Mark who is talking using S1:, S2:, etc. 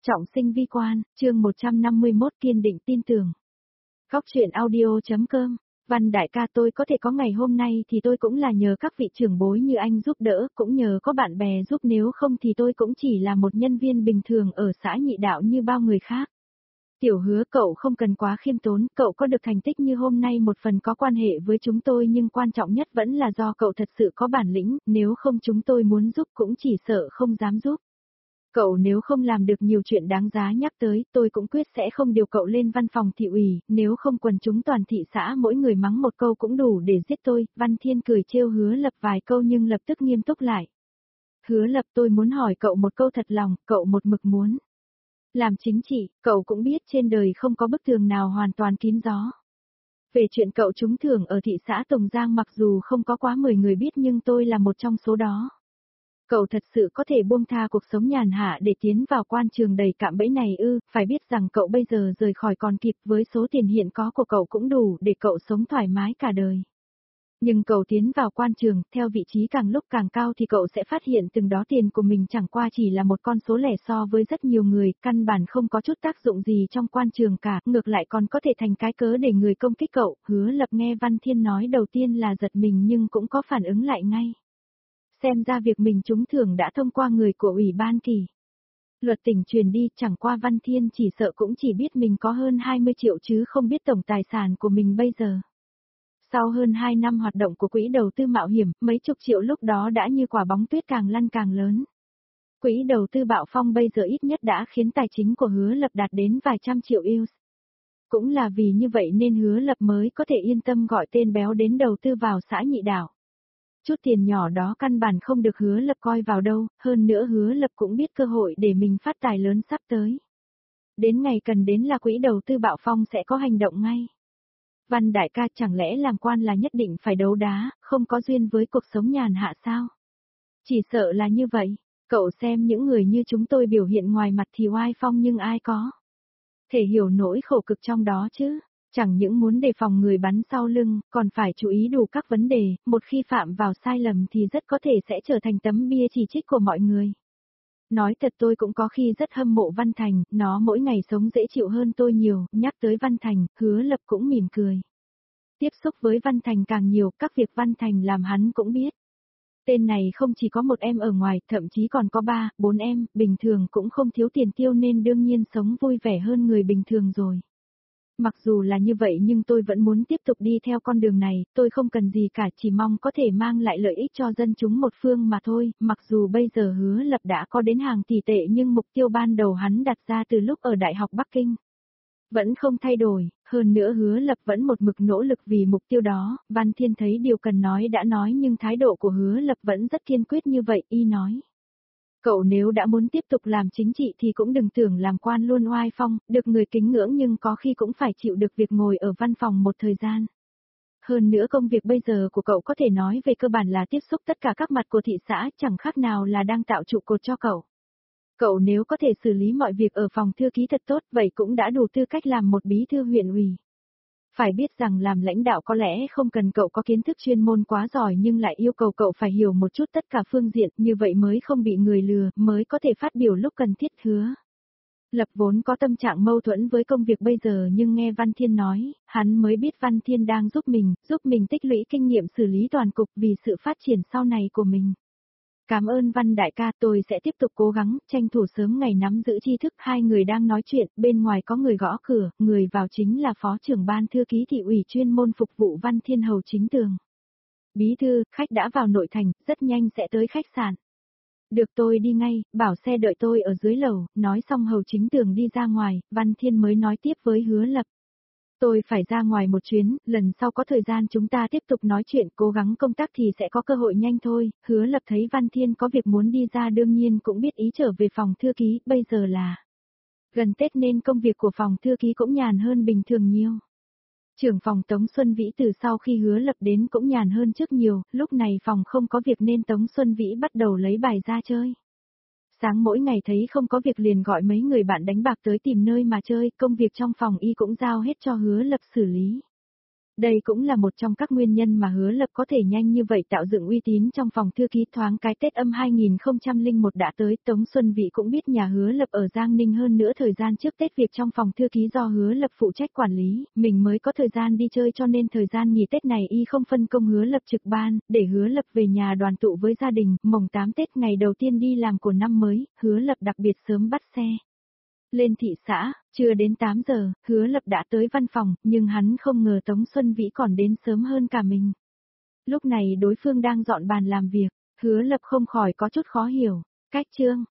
S1: Trọng sinh vi quan, chương 151 kiên định tin tưởng. Góc truyện audio.com. Văn đại ca, tôi có thể có ngày hôm nay thì tôi cũng là nhờ các vị trưởng bối như anh giúp đỡ, cũng nhờ có bạn bè giúp, nếu không thì tôi cũng chỉ là một nhân viên bình thường ở xã Nhị Đạo như bao người khác. Tiểu Hứa, cậu không cần quá khiêm tốn, cậu có được thành tích như hôm nay một phần có quan hệ với chúng tôi, nhưng quan trọng nhất vẫn là do cậu thật sự có bản lĩnh, nếu không chúng tôi muốn giúp cũng chỉ sợ không dám giúp. Cậu nếu không làm được nhiều chuyện đáng giá nhắc tới, tôi cũng quyết sẽ không điều cậu lên văn phòng thị ủy, nếu không quần chúng toàn thị xã mỗi người mắng một câu cũng đủ để giết tôi. Văn Thiên cười trêu Hứa Lập vài câu nhưng lập tức nghiêm túc lại. Hứa Lập, tôi muốn hỏi cậu một câu thật lòng, cậu một mực muốn làm chính trị, cậu cũng biết trên đời không có bức tường nào hoàn toàn kín gió. Về chuyện cậu trúng thưởng ở thị xã Tùng Giang, mặc dù không có quá 10 người biết nhưng tôi là một trong số đó. Cậu thật sự có thể buông tha cuộc sống nhàn hạ để tiến vào quan trường đầy cạm bẫy này ư? Phải biết rằng cậu bây giờ rời khỏi còn kịp, với số tiền hiện có của cậu cũng đủ để cậu sống thoải mái cả đời. Nhưng cậu tiến vào quan trường, theo vị trí càng lúc càng cao thì cậu sẽ phát hiện từng đó tiền của mình chẳng qua chỉ là một con số lẻ so với rất nhiều người, căn bản không có chút tác dụng gì trong quan trường cả, ngược lại còn có thể thành cái cớ để người công kích cậu. Hứa Lập nghe Văn Thiên nói đầu tiên là giật mình nhưng cũng có phản ứng lại ngay. Xem ra việc mình trúng thưởng đã thông qua người của Ủy ban kỳ luật tỉnh truyền đi, chẳng qua Văn Thiên chỉ sợ cũng chỉ biết mình có hơn 20 triệu chứ không biết tổng tài sản của mình bây giờ. Sau hơn 2 năm hoạt động của quỹ đầu tư mạo hiểm, mấy chục triệu lúc đó đã như quả bóng tuyết càng lăn càng lớn. Quỹ đầu tư bạo phong bây giờ ít nhất đã khiến tài chính của Hứa Lập đạt đến vài trăm triệu US. Cũng là vì như vậy nên Hứa Lập mới có thể yên tâm gọi tên béo đến đầu tư vào xã Nhị Đạo. Chút tiền nhỏ đó căn bản không được Hứa Lập coi vào đâu, hơn nữa Hứa Lập cũng biết cơ hội để mình phát tài lớn sắp tới. Đến ngày cần đến là quỹ đầu tư bạo phong sẽ có hành động ngay. Văn đại ca, chẳng lẽ làm quan là nhất định phải đấu đá, không có duyên với cuộc sống nhàn hạ sao? Chỉ sợ là như vậy, cậu xem những người như chúng tôi biểu hiện ngoài mặt thì oai phong nhưng ai có thể hiểu nỗi khổ cực trong đó chứ. Chẳng những muốn đề phòng người bắn sau lưng, còn phải chú ý đủ các vấn đề, một khi phạm vào sai lầm thì rất có thể sẽ trở thành tấm bia chỉ trích của mọi người. Nói thật, tôi cũng có khi rất hâm mộ Văn Thành, nó mỗi ngày sống dễ chịu hơn tôi nhiều. Nhắc tới Văn Thành, Hứa Lập cũng mỉm cười. Tiếp xúc với Văn Thành càng nhiều, các việc Văn Thành làm hắn cũng biết. Tên này không chỉ có một em ở ngoài, thậm chí còn có 3, 4 em, bình thường cũng không thiếu tiền tiêu nên đương nhiên sống vui vẻ hơn người bình thường rồi. Mặc dù là như vậy nhưng tôi vẫn muốn tiếp tục đi theo con đường này, tôi không cần gì cả, chỉ mong có thể mang lại lợi ích cho dân chúng một phương mà thôi. Mặc dù bây giờ Hứa Lập đã có đến hàng tỷ tệ nhưng mục tiêu ban đầu hắn đặt ra từ lúc ở Đại học Bắc Kinh vẫn không thay đổi, hơn nữa Hứa Lập vẫn một mực nỗ lực vì mục tiêu đó. Văn Thiên thấy điều cần nói đã nói nhưng thái độ của Hứa Lập vẫn rất kiên quyết như vậy, y nói. Cậu nếu đã muốn tiếp tục làm chính trị thì cũng đừng tưởng làm quan luôn oai phong, được người kính ngưỡng nhưng có khi cũng phải chịu được việc ngồi ở văn phòng một thời gian. Hơn nữa công việc bây giờ của cậu có thể nói về cơ bản là tiếp xúc tất cả các mặt của thị xã, chẳng khác nào là đang tạo trụ cột cho cậu. Cậu nếu có thể xử lý mọi việc ở phòng thư ký thật tốt, vậy cũng đã đủ tư cách làm một bí thư huyện ủy. Phải biết rằng làm lãnh đạo có lẽ không cần cậu có kiến thức chuyên môn quá giỏi nhưng lại yêu cầu cậu phải hiểu một chút tất cả phương diện, như vậy mới không bị người lừa, mới có thể phát biểu lúc cần thiết. Hứa Lập vốn có tâm trạng mâu thuẫn với công việc bây giờ nhưng nghe Văn Thiên nói, hắn mới biết Văn Thiên đang giúp mình tích lũy kinh nghiệm xử lý toàn cục vì sự phát triển sau này của mình. Cảm ơn Văn đại ca, tôi sẽ tiếp tục cố gắng, tranh thủ sớm ngày nắm giữ tri thức. Hai người đang nói chuyện, bên ngoài có người gõ cửa, người vào chính là Phó trưởng ban thư ký thị ủy chuyên môn phục vụ Văn Thiên Hầu Chính Tường. Bí thư, khách đã vào nội thành, rất nhanh sẽ tới khách sạn. Được, tôi đi ngay, bảo xe đợi tôi ở dưới lầu. Nói xong Hầu Chính Tường đi ra ngoài, Văn Thiên mới nói tiếp với Hứa Lập. Tôi phải ra ngoài một chuyến, lần sau có thời gian chúng ta tiếp tục nói chuyện, cố gắng công tác thì sẽ có cơ hội nhanh thôi. Hứa Lập thấy Văn Thiên có việc muốn đi ra đương nhiên cũng biết ý trở về phòng thư ký, bây giờ là gần Tết nên công việc của phòng thư ký cũng nhàn hơn bình thường nhiều. Trưởng phòng Tống Xuân Vĩ từ sau khi Hứa Lập đến cũng nhàn hơn trước nhiều, lúc này phòng không có việc nên Tống Xuân Vĩ bắt đầu lấy bài ra chơi. Sáng mỗi ngày thấy không có việc liền gọi mấy người bạn đánh bạc tới tìm nơi mà chơi, công việc trong phòng y cũng giao hết cho Hứa Lập xử lý. Đây cũng là một trong các nguyên nhân mà Hứa Lập có thể nhanh như vậy tạo dựng uy tín trong phòng thư ký. Thoáng cái Tết Âm 2001 đã tới, Tống Xuân Vĩ cũng biết nhà Hứa Lập ở Giang Ninh, hơn nữa thời gian trước Tết việc trong phòng thư ký do Hứa Lập phụ trách quản lý, mình mới có thời gian đi chơi, cho nên thời gian nghỉ Tết này y không phân công Hứa Lập trực ban, để Hứa Lập về nhà đoàn tụ với gia đình. Mồng 8 Tết, ngày đầu tiên đi làm của năm mới, Hứa Lập đặc biệt sớm bắt xe lên thị xã, chưa đến 8 giờ, Hứa Lập đã tới văn phòng, nhưng hắn không ngờ Tống Xuân Vĩ còn đến sớm hơn cả mình. Lúc này đối phương đang dọn bàn làm việc, Hứa Lập không khỏi có chút khó hiểu. Cách Trương,